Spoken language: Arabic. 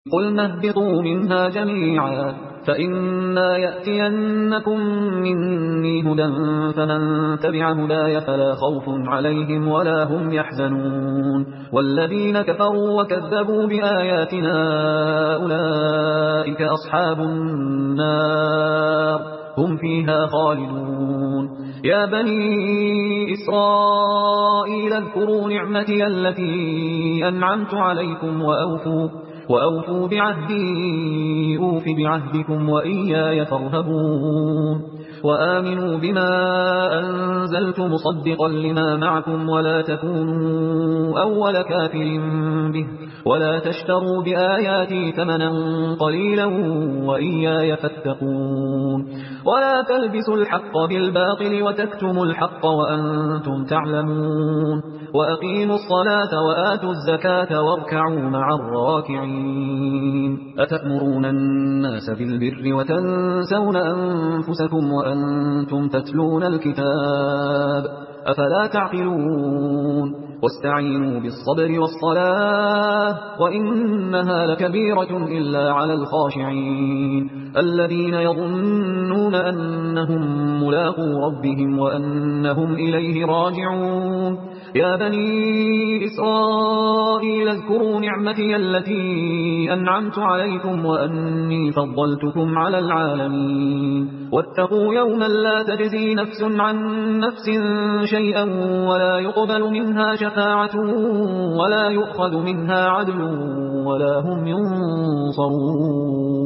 قُلْنَا اهْبِطُوا مِنْهَا جَمِيعًا فَإِمَّا يَأْتِيَنَّكُم مِّنِّي هُدًى فَمَن تَبِعَ هُدَايَ فَلَا خَوْفٌ عَلَيْهِمْ وَلَا هُمْ يَحْزَنُونَ وَالَّذِينَ كَفَرُوا وَكَذَّبُوا بِآيَاتِنَا أُولَئِكَ أَصْحَابُ النَّارِ هُمْ فِيهَا خَالِدُونَ يَا بَنِي إِسْرَائِيلَ اذْكُرُوا نِعْمَتِيَ الَّتِي أَنْعَمْتُ عَلَيْكُمْ وَأَوْفُوا بعهدي أوف بعهدكم وإياي فارهبون وآمنوا بما أنزلت مصدقا لما معكم ولا تكونوا أول كافر به ولا تشتروا بآياتي ثمنا قليلا وإياي فاتقون ولا تلبسوا الحق بالباطل وتكتموا الحق وأنتم تعلمون وأقيموا الصلاة وآتوا الزكاة واركعوا مع الراكعين أتأمرون الناس بالبر وتنسون أنفسكم وأنتم تتلون الكتاب أفلا تعقلون واستعينوا بالصبر والصلاة وإنها لكبيرة إلا على الخاشعين الذين يظنون أنهم ملاقو ربهم وأنهم إليه راجعون يا بني إسرائيل اذكروا نعمتي التي أنعمت عليكم وأني فضلتكم على العالمين واتقوا يوما لا تجزي نفس عن نفس شيئا ولا يقبل منها شفاعة ولا يؤخذ منها عدل ولا هم ينصرون